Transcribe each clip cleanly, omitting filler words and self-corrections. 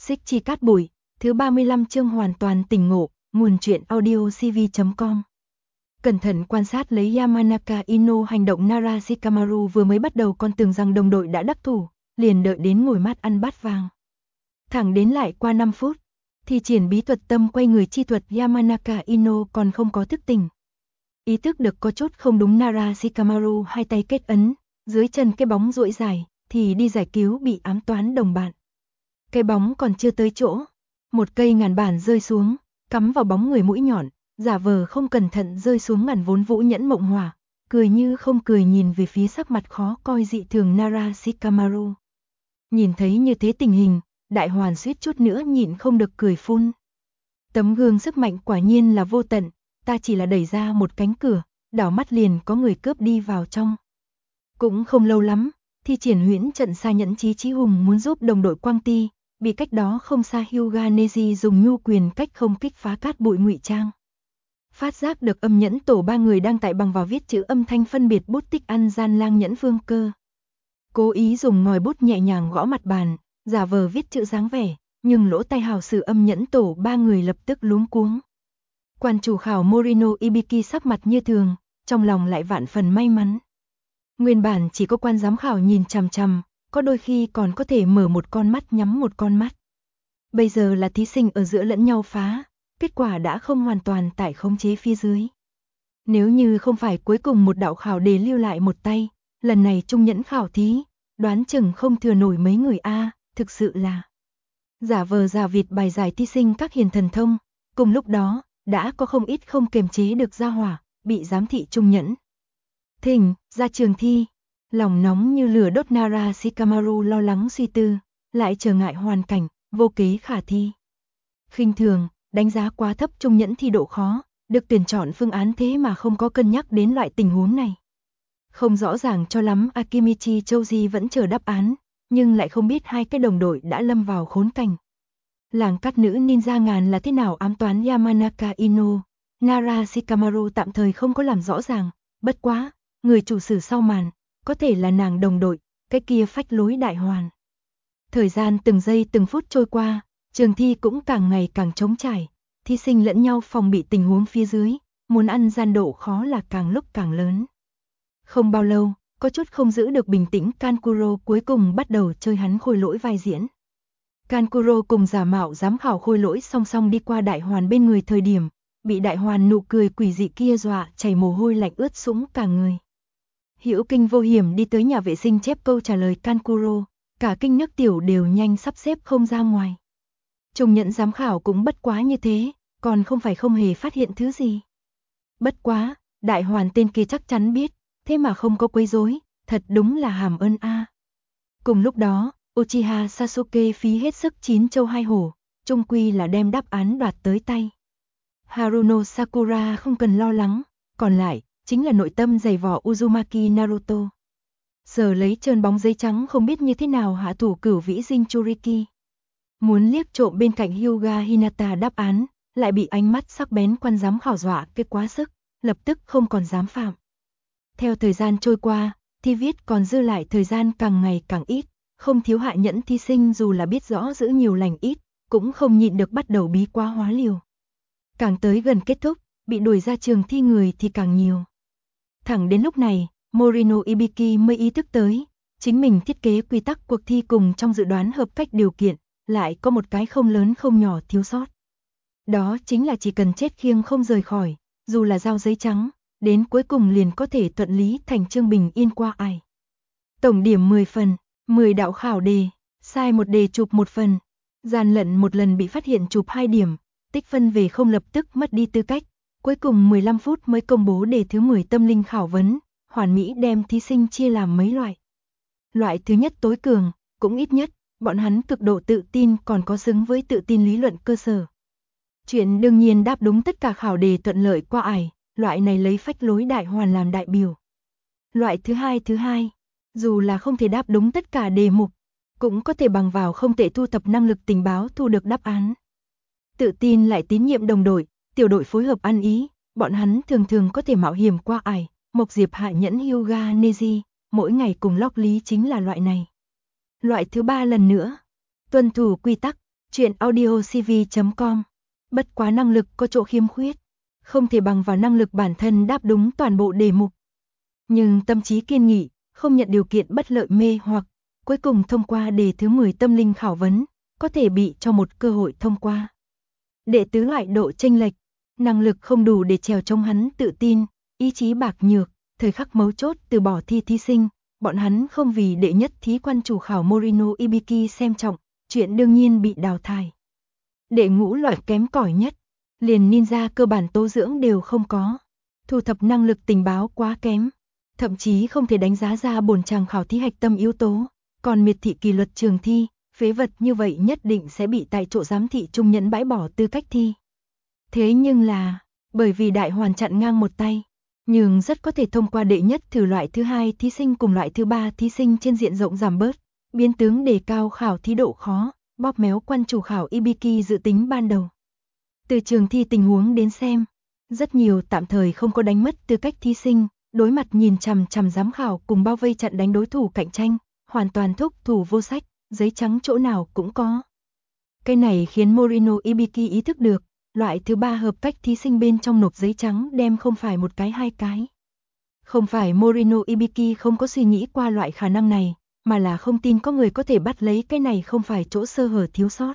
Xích Chi Cát Bụi, thứ 35 chương hoàn toàn tỉnh ngộ, nguồn truyện audio cv.com. Cẩn thận quan sát lấy Yamanaka Ino hành động, Nara Shikamaru vừa mới bắt đầu còn tưởng rằng đồng đội đã đắc thủ, liền đợi đến ngồi mát ăn bát vàng. Thẳng đến lại qua 5 phút, thì triển bí thuật tâm quay người chi thuật Yamanaka Ino còn không có thức tỉnh. Ý thức được có chút không đúng, Nara Shikamaru hai tay kết ấn, dưới chân cái bóng duỗi dài, thì đi giải cứu bị ám toán đồng bạn. Cái bóng còn chưa tới chỗ, một cây ngàn bản rơi xuống, cắm vào bóng người mũi nhọn, giả vờ không cẩn thận rơi xuống ngàn vốn vũ nhẫn mộng hỏa, cười như không cười nhìn về phía sắc mặt khó coi dị thường Nara Shikamaru. Nhìn thấy như thế tình hình, Đại Hoàn suýt chút nữa nhịn không được cười phun. Tấm gương sức mạnh quả nhiên là vô tận, ta chỉ là đẩy ra một cánh cửa, đảo mắt liền có người cướp đi vào trong. Cũng không lâu lắm, thì triển huyễn trận xa nhẫn chí hùng muốn giúp đồng đội Quang Ti, bị cách đó không xa Hyuga Neji dùng nhu quyền cách không kích phá cát bụi ngụy trang. Phát giác được âm nhẫn tổ ba người đang tại bằng vào viết chữ âm thanh phân biệt bút tích ăn gian lang nhẫn vương cơ. Cố ý dùng ngòi bút nhẹ nhàng gõ mặt bàn, giả vờ viết chữ dáng vẻ, nhưng lỗ tai hào sử âm nhẫn tổ ba người lập tức luống cuống. Quan chủ khảo Morino Ibiki sắc mặt như thường, trong lòng lại vạn phần may mắn. Nguyên bản chỉ có quan giám khảo nhìn chằm chằm, có đôi khi còn có thể mở một con mắt nhắm một con mắt. Bây giờ là thí sinh ở giữa lẫn nhau phá, kết quả đã không hoàn toàn tại khống chế phía dưới. Nếu như không phải cuối cùng một đạo khảo đề lưu lại một tay, lần này trung nhẫn khảo thí, đoán chừng không thừa nổi mấy người a, thực sự là giả vờ giả vịt bài giải thí sinh các hiền thần thông, cùng lúc đó, đã có không ít không kiềm chế được ra hỏa, bị giám thị trung nhẫn. Thỉnh, ra trường thi, lòng nóng như lửa đốt Nara Shikamaru lo lắng suy tư, lại trở ngại hoàn cảnh, vô kế khả thi. Khinh thường, đánh giá quá thấp trung nhẫn thi độ khó, được tuyển chọn phương án thế mà không có cân nhắc đến loại tình huống này. Không rõ ràng cho lắm Akimichi Choji vẫn chờ đáp án, nhưng lại không biết hai cái đồng đội đã lâm vào khốn cảnh. Làng cát nữ ninja ngàn là thế nào ám toán Yamanaka Ino, Nara Shikamaru tạm thời không có làm rõ ràng, bất quá, người chủ sử sau màn, có thể là nàng đồng đội, cái kia phách lối Đại Hoàn. Thời gian từng giây từng phút trôi qua, trường thi cũng càng ngày càng trống trải, thí sinh lẫn nhau phòng bị tình huống phía dưới, muốn ăn gian độ khó là càng lúc càng lớn. Không bao lâu, có chút không giữ được bình tĩnh Kankuro cuối cùng bắt đầu chơi hắn khôi lỗi vai diễn. Kankuro cùng giả mạo giám khảo khôi lỗi song song đi qua Đại Hoàn bên người thời điểm, bị Đại Hoàn nụ cười quỷ dị kia dọa chảy mồ hôi lạnh ướt sũng cả người. Hữu Kinh vô hiểm đi tới nhà vệ sinh chép câu trả lời Kankuro, cả kinh nước tiểu đều nhanh sắp xếp không ra ngoài. Trung nhẫn giám khảo cũng bất quá như thế, còn không phải không hề phát hiện thứ gì. Bất quá, Đại Hoàn tên kia chắc chắn biết, thế mà không có quấy rối, thật đúng là hàm ơn a. Cùng lúc đó, Uchiha Sasuke phí hết sức 9 châu 2 hổ, chung quy là đem đáp án đoạt tới tay. Haruno Sakura không cần lo lắng, còn lại chính là nội tâm dày vỏ Uzumaki Naruto. Giờ lấy trơn bóng giấy trắng không biết như thế nào hạ thủ cửu vĩ Jinchuriki. Muốn liếc trộm bên cạnh Hyuga Hinata đáp án, lại bị ánh mắt sắc bén quan giám khảo dọa cái quá sức, lập tức không còn dám phạm. Theo thời gian trôi qua, thi viết còn dư lại thời gian càng ngày càng ít, không thiếu hạ nhẫn thí sinh dù là biết rõ giữ nhiều lành ít, cũng không nhịn được bắt đầu bí quá hóa liều. Càng tới gần kết thúc, bị đuổi ra trường thi người thì càng nhiều. Thẳng đến lúc này, Morino Ibiki mới ý thức tới, chính mình thiết kế quy tắc cuộc thi cùng trong dự đoán hợp cách điều kiện, lại có một cái không lớn không nhỏ thiếu sót. Đó chính là chỉ cần chết khiêng không rời khỏi, dù là giao giấy trắng, đến cuối cùng liền có thể thuận lý thành chương bình yên qua ải. Tổng điểm 10 phần, 10 đạo khảo đề, sai một đề chụp 1 phần, gian lận một lần bị phát hiện chụp 2 điểm, tích phân về không lập tức mất đi tư cách. Cuối cùng 15 phút mới công bố đề thứ 10 tâm linh khảo vấn, hoàn mỹ đem thí sinh chia làm mấy loại. Loại thứ nhất tối cường, cũng ít nhất, bọn hắn cực độ tự tin còn có xứng với tự tin lý luận cơ sở. Chuyện đương nhiên đáp đúng tất cả khảo đề thuận lợi qua ải, loại này lấy phách lối Đại Hoàn làm đại biểu. Loại thứ hai, dù là không thể đáp đúng tất cả đề mục, cũng có thể bằng vào không tệ thu thập năng lực tình báo thu được đáp án. Tự tin lại tín nhiệm đồng đội, tiểu đội phối hợp ăn ý, bọn hắn thường thường có thể mạo hiểm qua ải, Mộc Diệp hạ nhẫn Hyuga Neji, mỗi ngày cùng Lóc Lý chính là loại này. Loại thứ ba lần nữa, tuân thủ quy tắc, Truyện audio cv.com. Bất quá năng lực có chỗ khiếm khuyết, không thể bằng vào năng lực bản thân đáp đúng toàn bộ đề mục. Nhưng tâm trí kiên nghị, không nhận điều kiện bất lợi mê hoặc, cuối cùng thông qua đề thứ 10 tâm linh khảo vấn, có thể bị cho một cơ hội thông qua. Đệ tứ loại độ chênh lệch, năng lực không đủ để trèo chống hắn tự tin, ý chí bạc nhược, thời khắc mấu chốt từ bỏ thi thí sinh, bọn hắn không vì đệ nhất thí quan chủ khảo Morino Ibiki xem trọng, chuyện đương nhiên bị đào thải. Đệ ngũ loại kém cỏi nhất, liền ninja cơ bản tố dưỡng đều không có, thu thập năng lực tình báo quá kém, thậm chí không thể đánh giá ra bổn chàng khảo thí hạch tâm yếu tố, còn miệt thị kỷ luật trường thi, phế vật như vậy nhất định sẽ bị tại chỗ giám thị trung nhẫn bãi bỏ tư cách thi. Thế nhưng là, bởi vì đại hoàn chặn ngang một tay, nhưng rất có thể thông qua đệ nhất thử loại thứ hai thí sinh cùng loại thứ ba thí sinh trên diện rộng giảm bớt, biến tướng đề cao khảo thí độ khó, bóp méo quan chủ khảo Ibiki dự tính ban đầu. Từ trường thi tình huống đến xem, rất nhiều tạm thời không có đánh mất tư cách thí sinh, đối mặt nhìn chằm chằm giám khảo cùng bao vây chặn đánh đối thủ cạnh tranh, hoàn toàn thúc thủ vô sách, giấy trắng chỗ nào cũng có. Cái này khiến Morino Ibiki ý thức được, loại thứ ba hợp cách thí sinh bên trong nộp giấy trắng đem không phải một cái hai cái. Không phải Morino Ibiki không có suy nghĩ qua loại khả năng này, mà là không tin có người có thể bắt lấy cái này không phải chỗ sơ hở thiếu sót.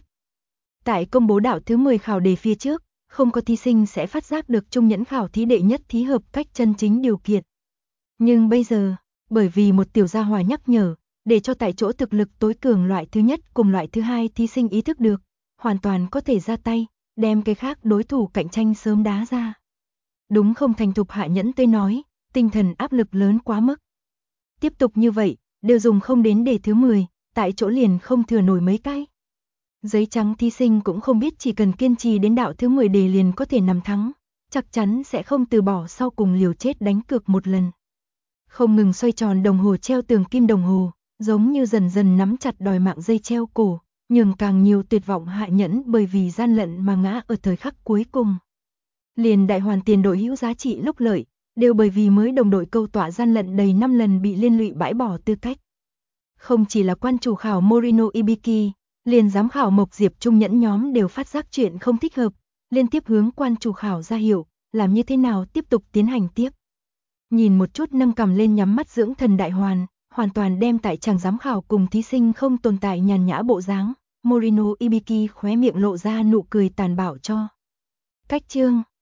Tại công bố đạo thứ 10 khảo đề phía trước, không có thí sinh sẽ phát giác được trung nhẫn khảo thí đệ nhất thí hợp cách chân chính điều kiện. Nhưng bây giờ, bởi vì một tiểu gia hỏa nhắc nhở, để cho tại chỗ thực lực tối cường loại thứ nhất cùng loại thứ hai thí sinh ý thức được, hoàn toàn có thể ra tay, đem cái khác đối thủ cạnh tranh sớm đá ra. Đúng không thành thục Hạ Nhẫn tới nói, tinh thần áp lực lớn quá mức. Tiếp tục như vậy, đều dùng không đến đề thứ 10, tại chỗ liền không thừa nổi mấy cái. Giấy trắng thí sinh cũng không biết chỉ cần kiên trì đến đạo thứ 10 đề liền có thể nằm thắng, chắc chắn sẽ không từ bỏ sau cùng liều chết đánh cược một lần. Không ngừng xoay tròn đồng hồ treo tường kim đồng hồ, giống như dần dần nắm chặt đòi mạng dây treo cổ, nhường càng nhiều tuyệt vọng Hạ Nhẫn bởi vì gian lận mà ngã ở thời khắc cuối cùng. Liền đại hoàn tiền đội hữu giá trị lúc lợi, đều bởi vì mới đồng đội câu tỏa gian lận đầy 5 lần bị liên lụy bãi bỏ tư cách. Không chỉ là quan chủ khảo Morino Ibiki, liền giám khảo Mộc Diệp trung nhẫn nhóm đều phát giác chuyện không thích hợp, liên tiếp hướng quan chủ khảo ra hiệu, làm như thế nào tiếp tục tiến hành tiếp. Nhìn một chút nâng cằm lên nhắm mắt dưỡng thần đại hoàn toàn đem tại chàng giám khảo cùng thí sinh không tồn tại nhàn nhã bộ dáng, Morino Ibiki khóe miệng lộ ra nụ cười tàn bạo cho. Cách chương